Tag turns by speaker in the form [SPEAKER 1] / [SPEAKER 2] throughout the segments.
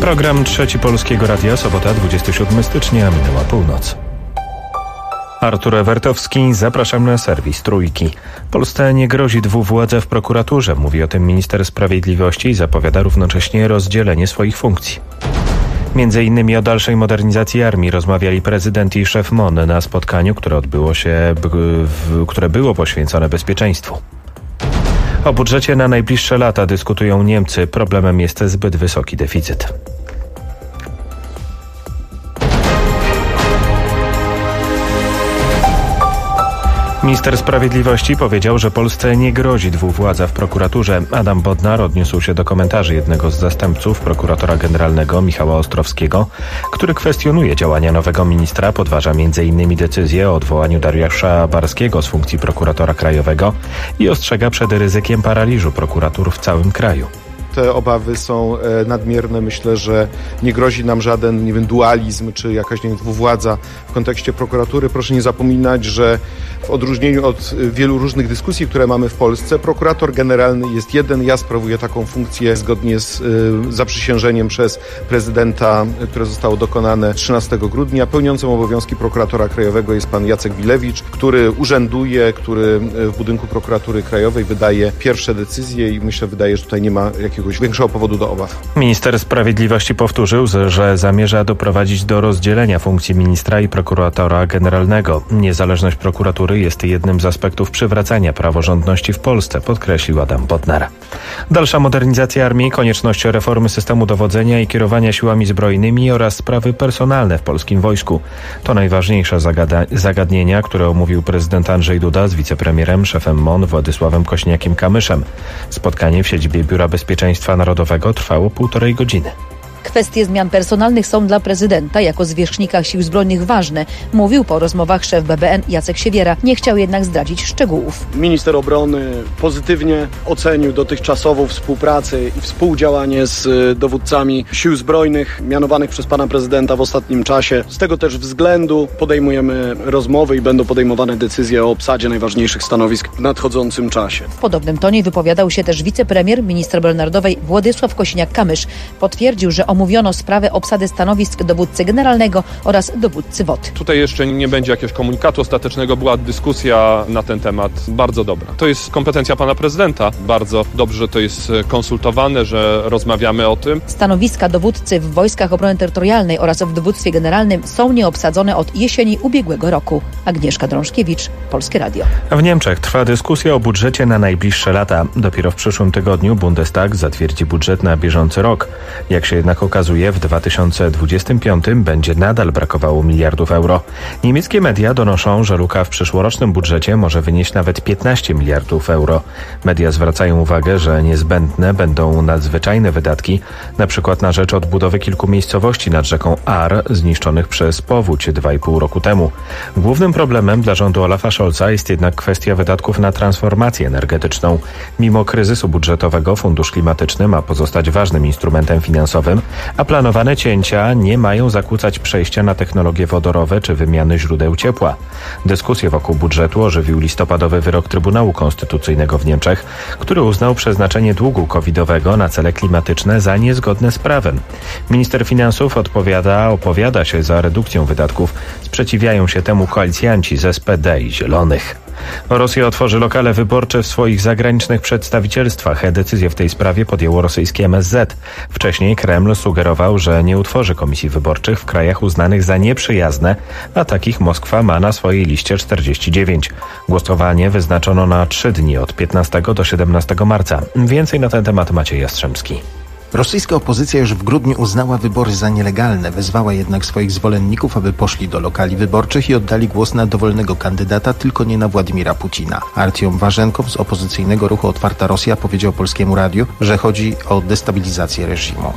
[SPEAKER 1] Program Trzeci Polskiego Radia, sobota 27 stycznia, minęła północ. Artur Ewertowski, zapraszam na serwis Trójki. Polsce nie grozi dwuwładza w prokuraturze, mówi o tym minister sprawiedliwości i zapowiada równocześnie rozdzielenie swoich funkcji. Między innymi o dalszej modernizacji armii rozmawiali prezydent i szef MON na spotkaniu, które było poświęcone bezpieczeństwu. O budżecie na najbliższe lata dyskutują Niemcy. Problemem jest zbyt wysoki deficyt. Minister Sprawiedliwości powiedział, że Polsce nie grozi dwuwładza w prokuraturze. Adam Bodnar odniósł się do komentarzy jednego z zastępców prokuratora generalnego Michała Ostrowskiego, który kwestionuje działania nowego ministra, podważa m.in. decyzję o odwołaniu Dariusza Barskiego z funkcji prokuratora krajowego i ostrzega przed ryzykiem paraliżu prokuratur w całym kraju.
[SPEAKER 2] Te obawy są nadmierne. Myślę, że nie grozi nam żaden, dualizm czy jakaś dwuwładza w kontekście prokuratury. Proszę nie zapominać, że w odróżnieniu od wielu różnych dyskusji, które mamy w Polsce, prokurator generalny jest jeden. Ja sprawuję taką funkcję zgodnie z zaprzysiężeniem przez prezydenta, które zostało dokonane 13 grudnia. Pełniącym obowiązki prokuratora krajowego jest pan Jacek Wilewicz, który urzęduje, który w budynku prokuratury krajowej wydaje pierwsze decyzje i wydaje, że tutaj nie ma jakiegoś większego powodu do obaw.
[SPEAKER 1] Minister Sprawiedliwości powtórzył, że zamierza doprowadzić do rozdzielenia funkcji ministra i prokuratora generalnego. Niezależność prokuratury jest jednym z aspektów przywracania praworządności w Polsce, podkreślił Adam Bodnar. Dalsza modernizacja armii, konieczność reformy systemu dowodzenia i kierowania siłami zbrojnymi oraz sprawy personalne w polskim wojsku. To najważniejsze zagadnienia, które omówił prezydent Andrzej Duda z wicepremierem, szefem MON Władysławem Kosiniakiem-Kamyszem. Spotkanie w siedzibie Biura Bezpieczeństwa Narodowego trwało 1,5 godziny.
[SPEAKER 3] Kwestie zmian personalnych są dla prezydenta jako zwierzchnika Sił Zbrojnych ważne, mówił po rozmowach szef BBN Jacek Siewiera. Nie chciał jednak zdradzić szczegółów.
[SPEAKER 4] Minister obrony pozytywnie ocenił dotychczasową współpracę i współdziałanie z dowódcami Sił Zbrojnych mianowanych przez pana prezydenta w ostatnim czasie. Z tego też względu podejmujemy rozmowy i będą podejmowane decyzje o obsadzie najważniejszych stanowisk w nadchodzącym czasie.
[SPEAKER 3] W podobnym tonie wypowiadał się też wicepremier, minister obrony narodowej Władysław Kosiniak-Kamysz. Potwierdził, że omówiono sprawę obsady stanowisk dowódcy generalnego oraz dowódcy WOT.
[SPEAKER 5] Tutaj jeszcze nie będzie jakiegoś komunikatu ostatecznego, była dyskusja na ten temat bardzo dobra. To jest kompetencja pana prezydenta. Bardzo dobrze, że to jest konsultowane, że rozmawiamy o tym.
[SPEAKER 3] Stanowiska dowódcy w Wojskach Obrony Terytorialnej oraz w dowództwie generalnym są nieobsadzone od jesieni ubiegłego roku. Agnieszka Drążkiewicz, Polskie Radio.
[SPEAKER 1] W Niemczech trwa dyskusja o budżecie na najbliższe lata. Dopiero w przyszłym tygodniu Bundestag zatwierdzi budżet na bieżący rok. Jak się jednak okazuje, w 2025 będzie nadal brakowało miliardów euro. Niemieckie media donoszą, że luka w przyszłorocznym budżecie może wynieść nawet 15 miliardów euro. Media zwracają uwagę, że niezbędne będą nadzwyczajne wydatki, np. na rzecz odbudowy kilku miejscowości nad rzeką Ahr zniszczonych przez powódź 2,5 roku temu. Głównym problemem dla rządu Olafa Scholza jest jednak kwestia wydatków na transformację energetyczną. Mimo kryzysu budżetowego Fundusz Klimatyczny ma pozostać ważnym instrumentem finansowym, a planowane cięcia nie mają zakłócać przejścia na technologie wodorowe czy wymiany źródeł ciepła. Dyskusję wokół budżetu ożywił listopadowy wyrok Trybunału Konstytucyjnego w Niemczech, który uznał przeznaczenie długu covidowego na cele klimatyczne za niezgodne z prawem. Minister finansów opowiada się za redukcją wydatków. Sprzeciwiają się temu koalicjanci z SPD i Zielonych. Rosja otworzy lokale wyborcze w swoich zagranicznych przedstawicielstwach. Decyzję w tej sprawie podjęło rosyjskie MSZ. Wcześniej Kreml sugerował, że nie utworzy komisji wyborczych w krajach uznanych za nieprzyjazne, a takich Moskwa ma na swojej liście 49. Głosowanie wyznaczono na 3 dni od 15 do 17 marca. Więcej na ten temat Maciej Jastrzębski.
[SPEAKER 6] Rosyjska opozycja już w grudniu uznała wybory za nielegalne, wezwała jednak swoich zwolenników, aby poszli do lokali wyborczych i oddali głos na dowolnego kandydata, tylko nie na Władimira Putina. Artiom Warzenkow z opozycyjnego ruchu Otwarta Rosja powiedział Polskiemu Radiu, że chodzi o destabilizację reżimu.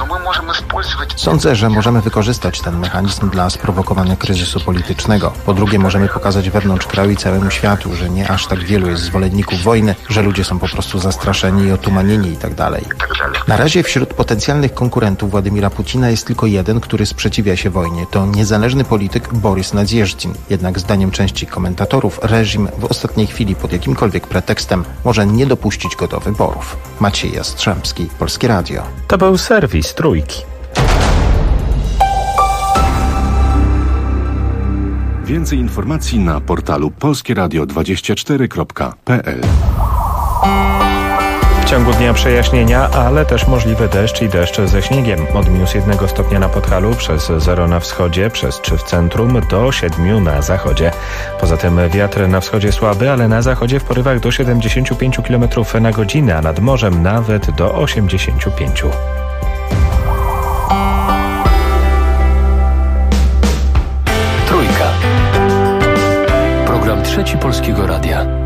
[SPEAKER 6] Sądzę, że możemy wykorzystać ten mechanizm dla sprowokowania kryzysu politycznego. Po drugie, możemy pokazać wewnątrz kraju i całemu światu, że nie aż tak wielu jest zwolenników wojny, że ludzie są po prostu zastraszeni i otumanieni itd. Na razie wśród potencjalnych konkurentów Władimira Putina jest tylko jeden, który sprzeciwia się wojnie. To niezależny polityk Borys Nadzieżdżin. Jednak zdaniem części komentatorów reżim w ostatniej chwili pod jakimkolwiek pretekstem może nie dopuścić go do wyborów. Maciej Jastrzębski, Polskie Radio.
[SPEAKER 1] To był serwis Trójki.
[SPEAKER 7] Więcej informacji na portalu polskieradio24.pl.
[SPEAKER 1] W ciągu dnia przejaśnienia, ale też możliwy deszcz i deszcz ze śniegiem. Od -1 stopnia na Podhalu, przez 0 na wschodzie, przez 3 w centrum, do 7 na zachodzie. Poza tym wiatr na wschodzie słaby, ale na zachodzie w porywach do 75 km na godzinę, a nad morzem nawet do 85.
[SPEAKER 8] Trójka. Program Trzeci Polskiego Radia.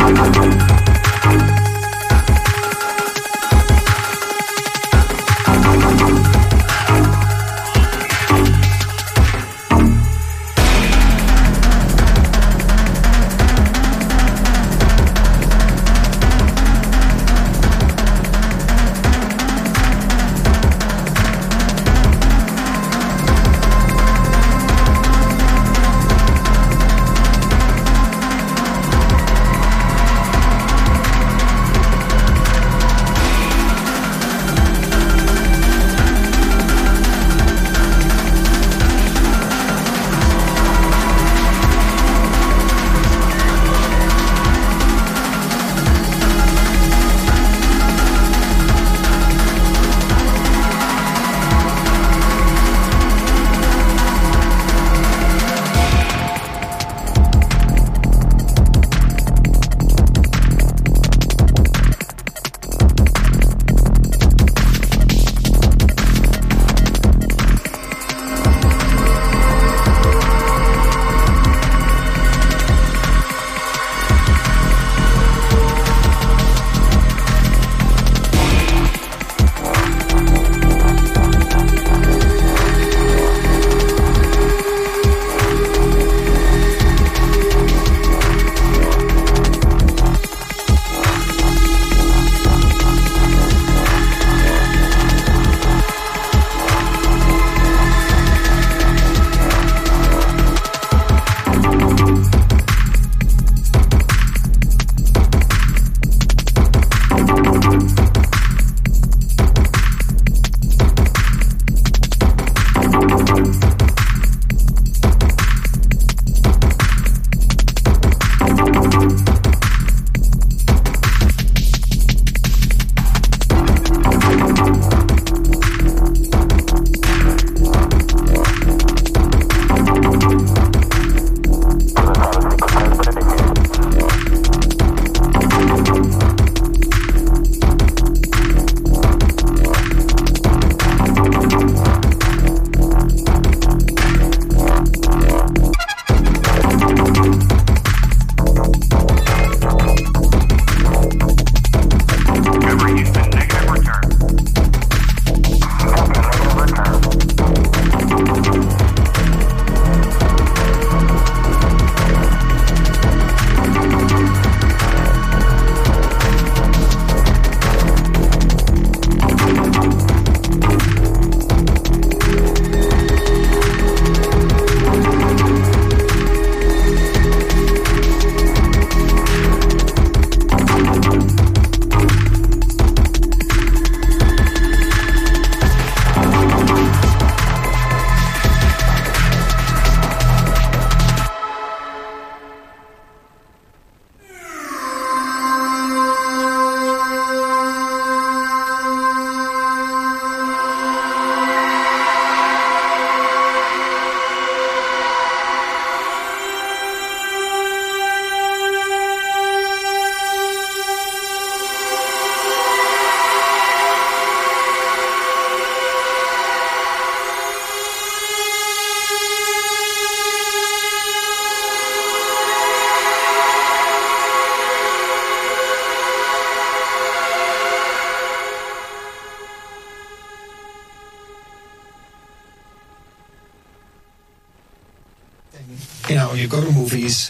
[SPEAKER 9] You know, you go to movies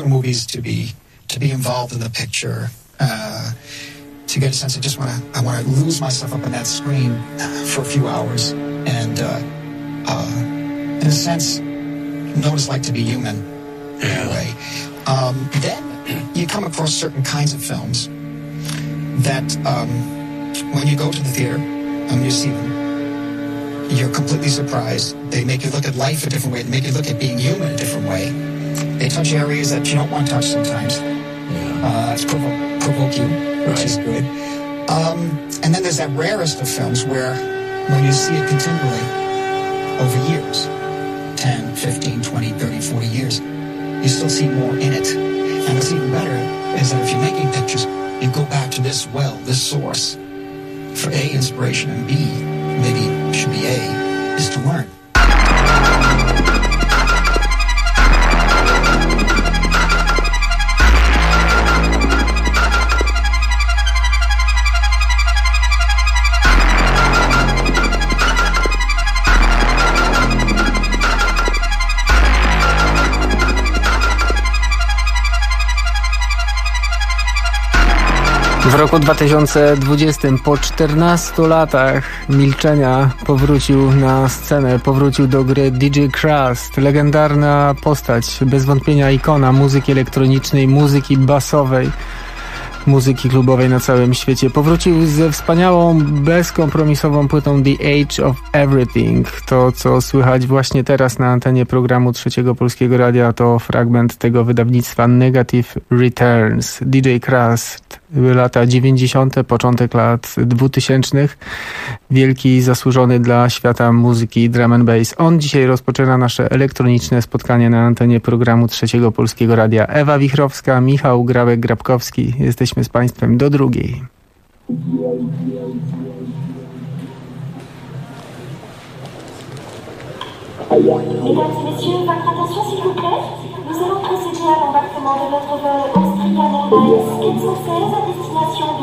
[SPEAKER 9] to be involved in the picture, to get a sense of I want to lose myself up on that screen for a few hours and, in a sense, know what it's like to be human in a way. Then you come across certain kinds of films that, when you go to the theater and you see them, you're completely surprised. They make you look at life a different way. They make you look at being human a different way. They touch areas that you don't want to touch sometimes. It's provoke you, which is good. And then there's that rarest of films where when you see it continually over years, 10, 15, 20, 30, 40 years, you still see more in it. And what's even better is that if you're making pictures, you go back to this well, this source, for A, inspiration, and B, maybe it should be A, is to learn.
[SPEAKER 10] W roku 2020 po 14 latach milczenia powrócił na scenę, powrócił do gry DJ Krust, legendarna postać, bez wątpienia ikona muzyki elektronicznej, muzyki basowej, muzyki klubowej na całym świecie. Powrócił ze wspaniałą, bezkompromisową płytą The Age of Everything. To, co słychać właśnie teraz na antenie programu Trzeciego Polskiego Radia, to fragment tego wydawnictwa Negative Returns. DJ Krust, lata 90., początek lat 2000. Wielki, zasłużony dla świata muzyki drum and bass. On dzisiaj rozpoczyna nasze elektroniczne spotkanie na antenie programu Trzeciego Polskiego Radia. Ewa Wichrowska, Michał Grabek-Grabkowski. Jesteśmy z Państwem do drugiej.
[SPEAKER 11] Mesdames et messieurs, votre attention s'il vous plaît. Nous allons procéder à l'embarquement de notre vol Austrian Airlines 416 à destination de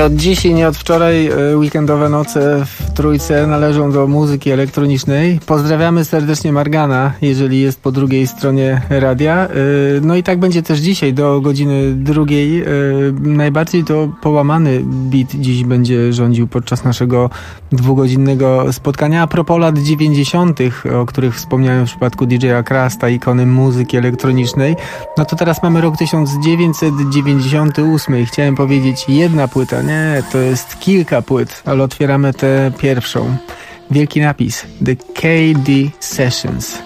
[SPEAKER 10] od dziś i nie od wczoraj weekendowe noce w Trójce należą do muzyki elektronicznej. Pozdrawiamy serdecznie Margana, jeżeli jest po drugiej stronie radia. No i tak będzie też dzisiaj do godziny 2. Najbardziej to połamany beat dziś będzie rządził podczas naszego 2-godzinnego spotkania. A propos lat 90., o których wspomniałem w przypadku DJ-a Krasta, ikony muzyki elektronicznej, no to teraz mamy rok 1998 i chciałem powiedzieć jedna płyta, nie, to jest kilka płyt, ale otwieramy tę pierwszą. Wielki napis The KD Sessions.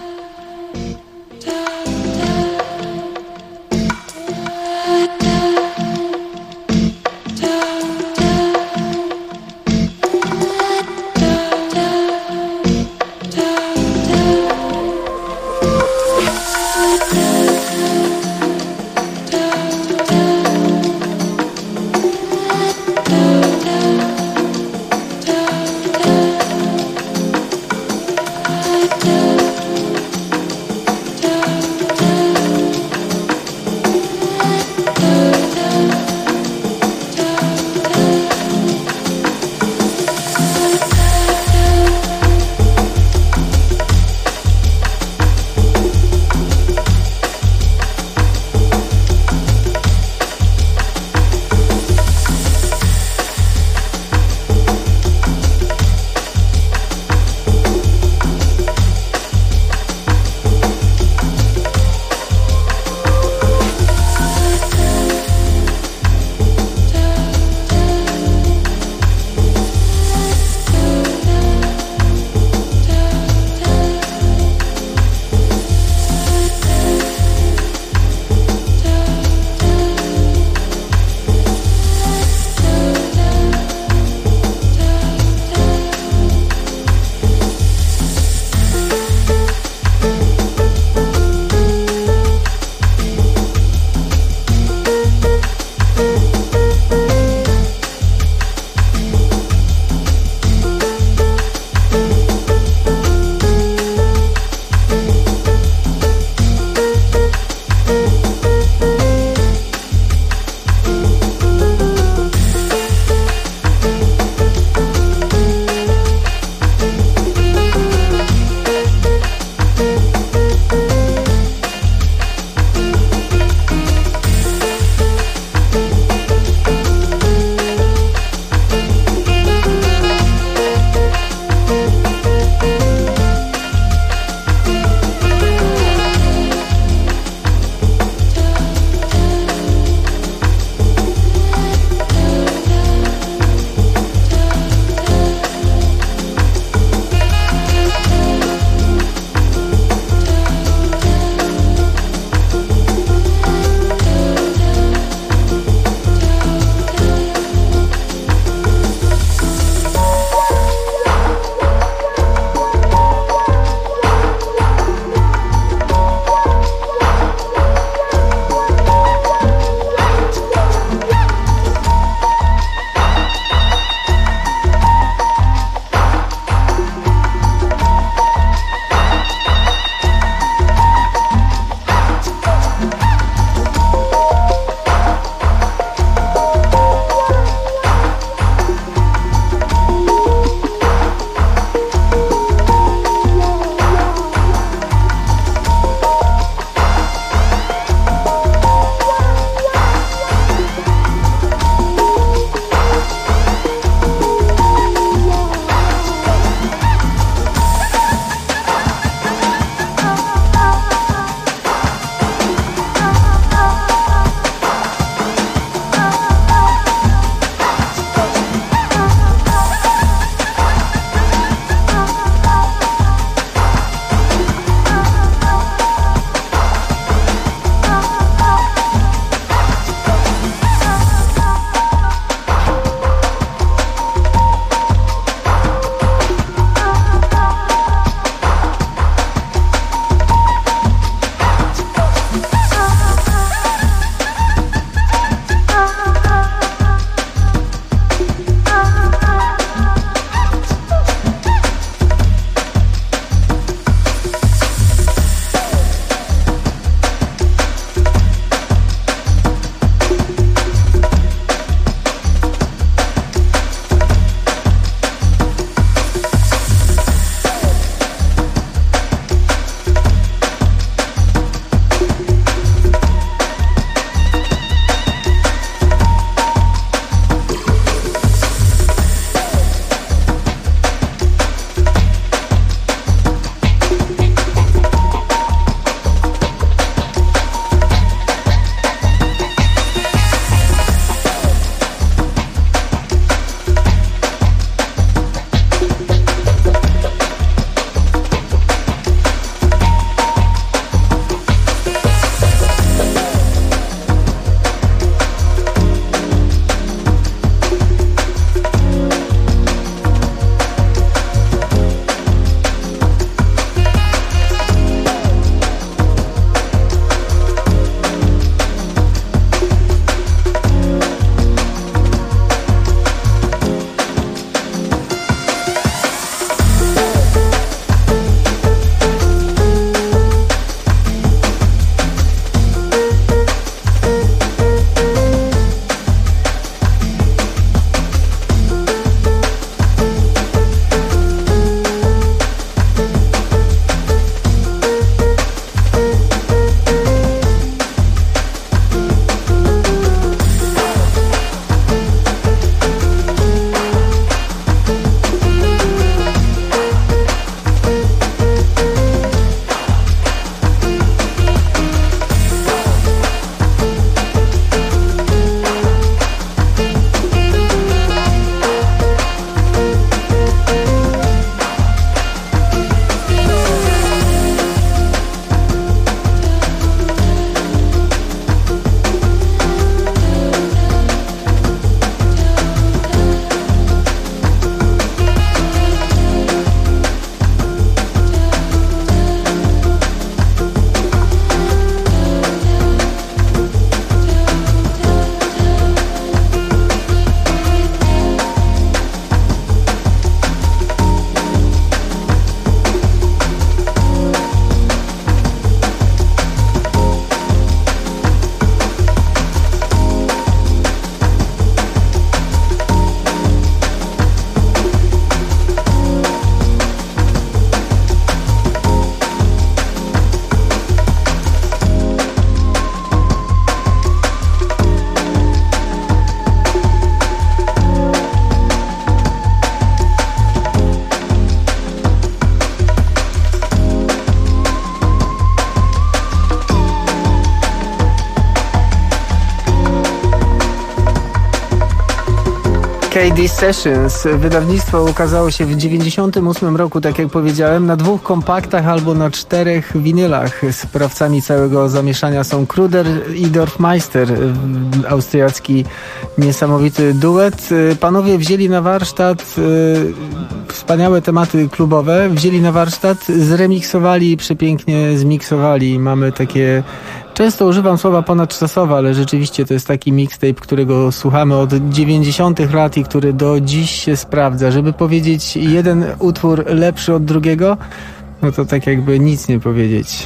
[SPEAKER 10] These Sessions. Wydawnictwo ukazało się w 1998 roku, tak jak powiedziałem, na 2 kompaktach albo na 4 winylach. Sprawcami całego zamieszania są Kruder i Dorfmeister, austriacki niesamowity duet. Panowie wzięli na warsztat wspaniałe tematy klubowe, wzięli na warsztat, zremiksowali, przepięknie zmiksowali. Mamy takie... Często używam słowa ponadczasowe, ale rzeczywiście to jest taki mixtape, którego słuchamy od 90 lat i który do dziś się sprawdza. Żeby powiedzieć jeden utwór lepszy od drugiego, no to tak jakby nic nie powiedzieć.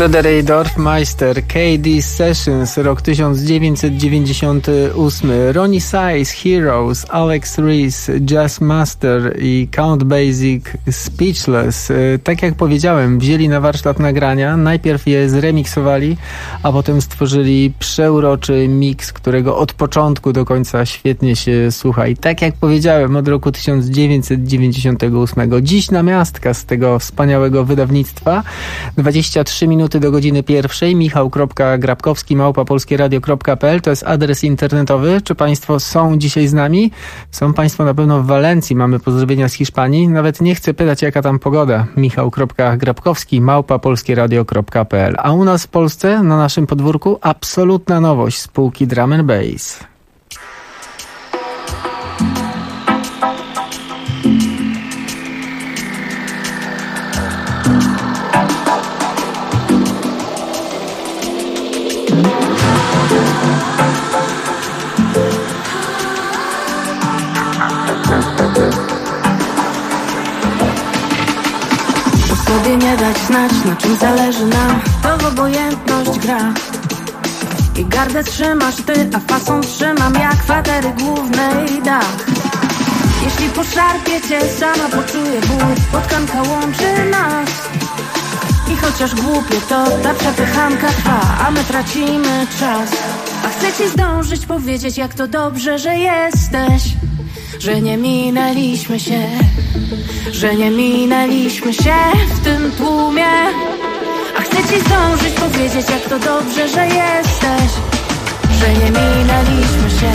[SPEAKER 10] Frederick Dorfmeister, KD Sessions, rok 1998, Ronnie Size, Heroes, Alex Reese, Jazz Master i Count Basic, Speechless. Tak jak powiedziałem, wzięli na warsztat nagrania, najpierw je zremiksowali, a potem stworzyli przeuroczy miks, którego od początku do końca świetnie się słucha. I tak jak powiedziałem, od roku 1998. Dziś namiastka z tego wspaniałego wydawnictwa. 23 minuty do godziny 1. Michał.grabkowski@polskieradio.pl to jest adres internetowy. Czy Państwo są dzisiaj z nami? Są Państwo na pewno w Walencji. Mamy pozdrowienia z Hiszpanii. Nawet nie chcę pytać, jaka tam pogoda. Michał.grabkowski@polskieradio.pl. A u nas w Polsce, na naszym podwórku, absolutna nowość spółki Drum & Bass.
[SPEAKER 12] Sobie nie dać znać, na czym zależy nam, to w obojętność gra. I gardę trzymasz ty, a fason trzymam jak kwatery głównej dach. Jeśli poszarpie cię, sama poczuję ból, spotkanka łączy nas. I chociaż głupie to, ta przepychanka trwa, a my tracimy czas. A chcę ci zdążyć powiedzieć, jak to dobrze, że jesteś, że nie minęliśmy się, że nie minęliśmy się w tym tłumie. A chcę ci zdążyć powiedzieć, jak to dobrze, że jesteś, że nie minęliśmy się.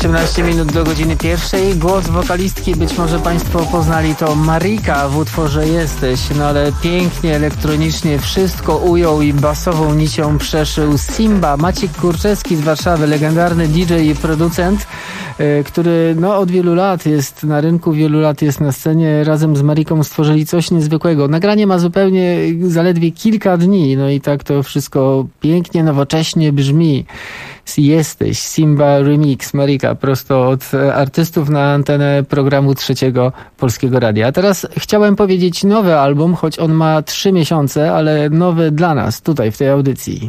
[SPEAKER 10] 18 minut do godziny 1. Głos wokalistki, być może Państwo poznali, to Marika w utworze Jesteś, no ale pięknie, elektronicznie wszystko ujął i basową nicią przeszył Simba. Maciek Kurczewski z Warszawy, legendarny DJ i producent, który od wielu lat jest na rynku, wielu lat jest na scenie. Razem z Mariką stworzyli coś niezwykłego. Nagranie ma zupełnie zaledwie kilka dni, no i tak to wszystko pięknie, nowocześnie brzmi. Jesteś, Simba Remix, Marika, prosto od artystów na antenę programu Trzeciego Polskiego Radia. A teraz chciałem powiedzieć nowy album, choć on ma 3 miesiące, ale nowy dla nas, tutaj w tej audycji.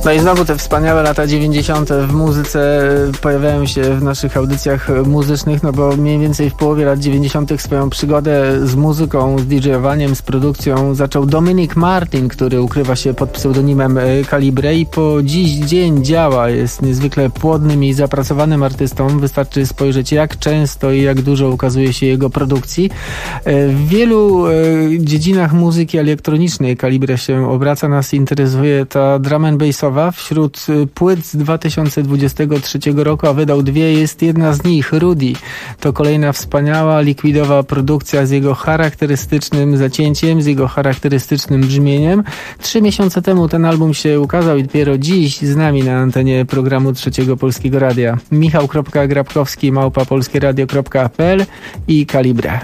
[SPEAKER 10] No i znowu te wspaniałe lata 90. w muzyce pojawiają się w naszych audycjach muzycznych, no bo mniej więcej w połowie lat 90. swoją przygodę z muzyką, z DJ-owaniem, z produkcją zaczął Dominic Martin, który ukrywa się pod pseudonimem Calibre i po dziś dzień działa. Jest niezwykle płodnym i zapracowanym artystą. Wystarczy spojrzeć, jak często i jak dużo ukazuje się jego produkcji. W wielu dziedzinach muzyki elektronicznej Calibre się obraca. Nas interesuje ta drum and bassowa. Wśród płyt z 2023 roku, a wydał 2, jest jedna z nich, Rudy. To kolejna wspaniała, likwidowa produkcja z jego charakterystycznym zacięciem, z jego charakterystycznym brzmieniem. 3 miesiące temu ten album się ukazał i dopiero dziś z nami na antenie programu Trzeciego Polskiego Radia. Michał.Grabkowski @polskieradio.pl i Calibre.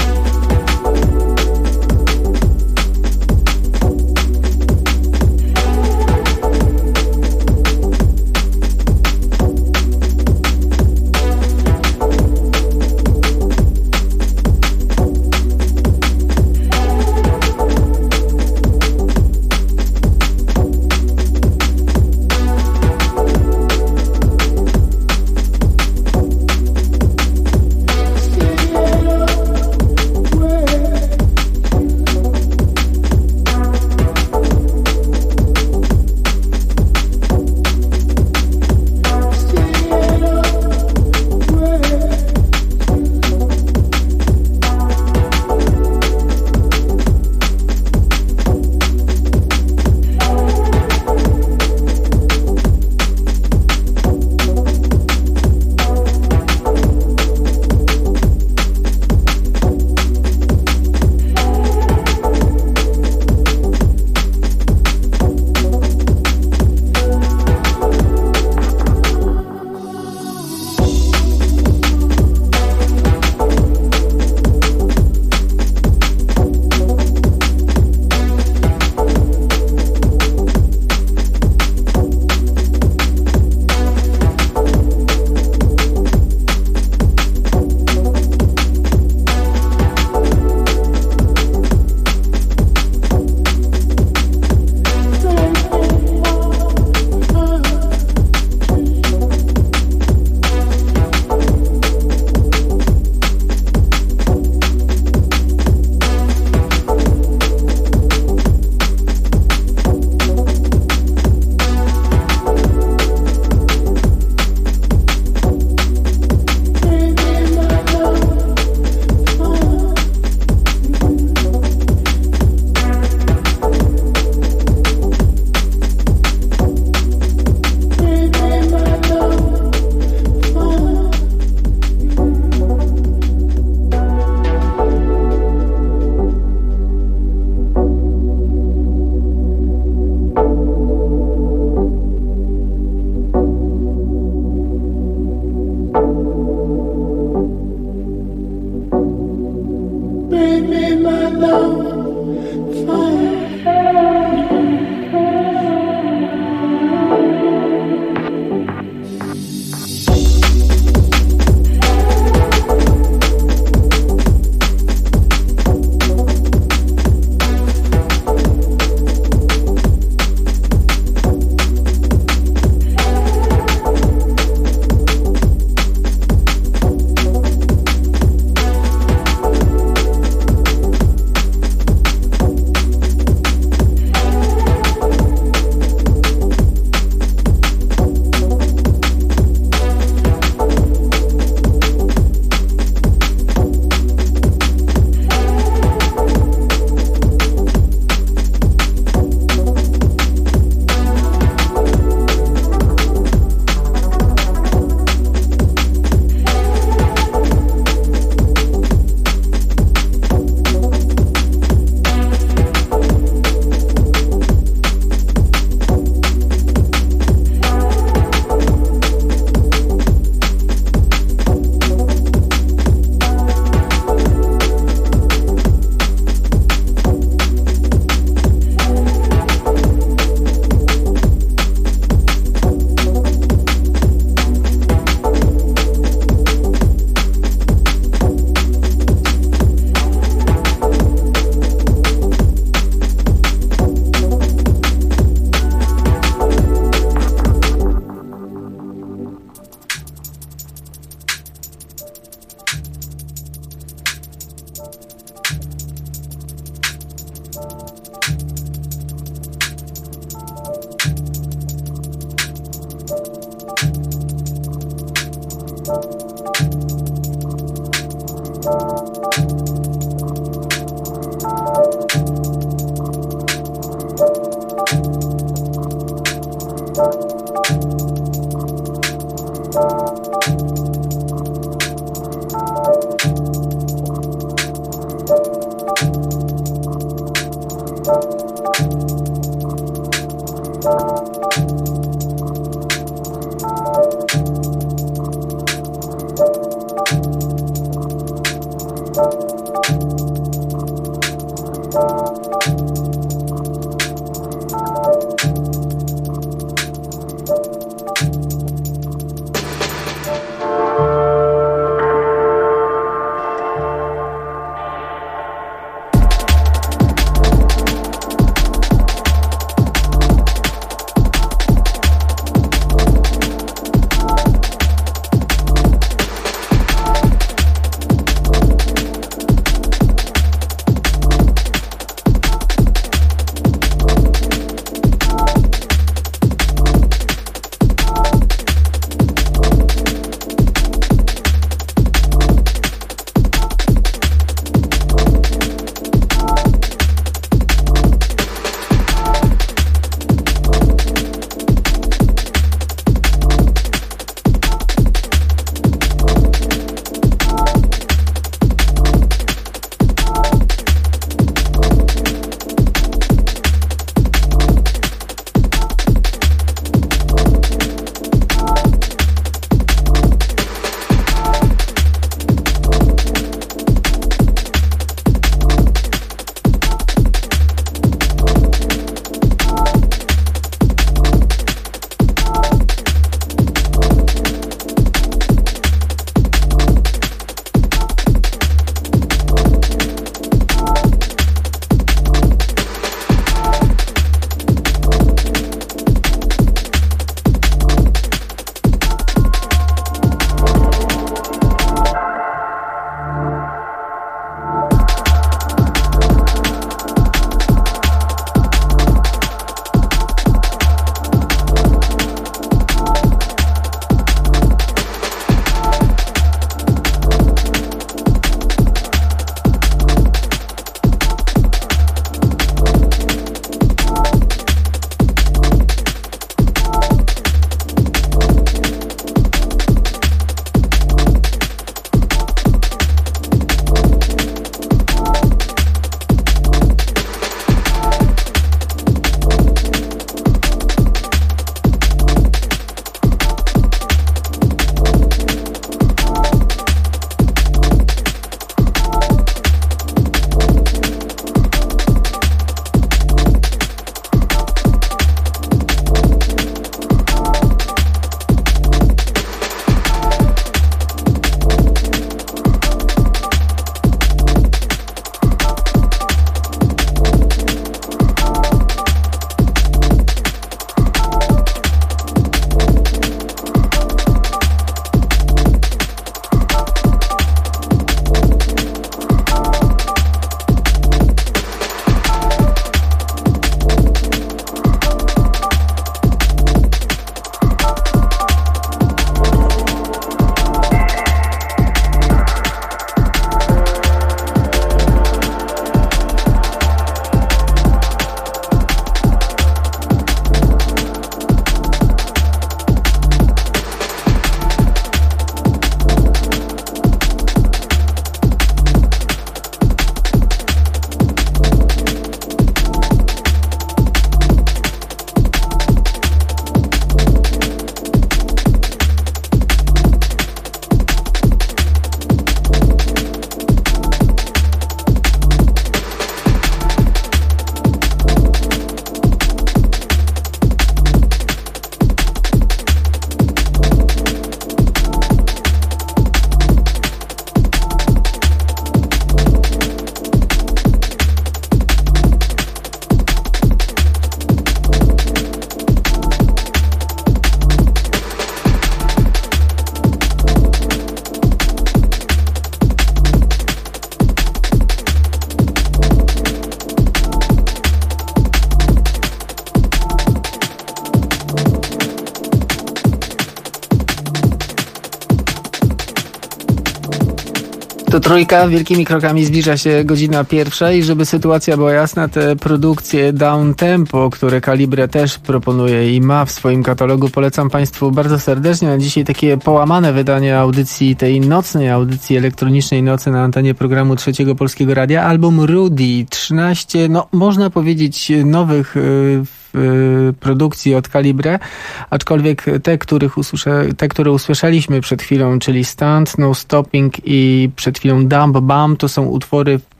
[SPEAKER 10] To Trójka, wielkimi krokami zbliża się godzina 1 i żeby sytuacja była jasna, te produkcje down tempo, które Calibre też proponuje i ma w swoim katalogu, polecam Państwu bardzo serdecznie. Na dzisiaj takie połamane wydanie audycji, tej nocnej audycji elektronicznej nocy na antenie programu Trzeciego Polskiego Radia. Album Rudy, 13, można powiedzieć nowych produkcji od Calibre, aczkolwiek te, które usłyszeliśmy przed chwilą, czyli Stand, No Stopping i przed chwilą Dumb Bum, to są utwory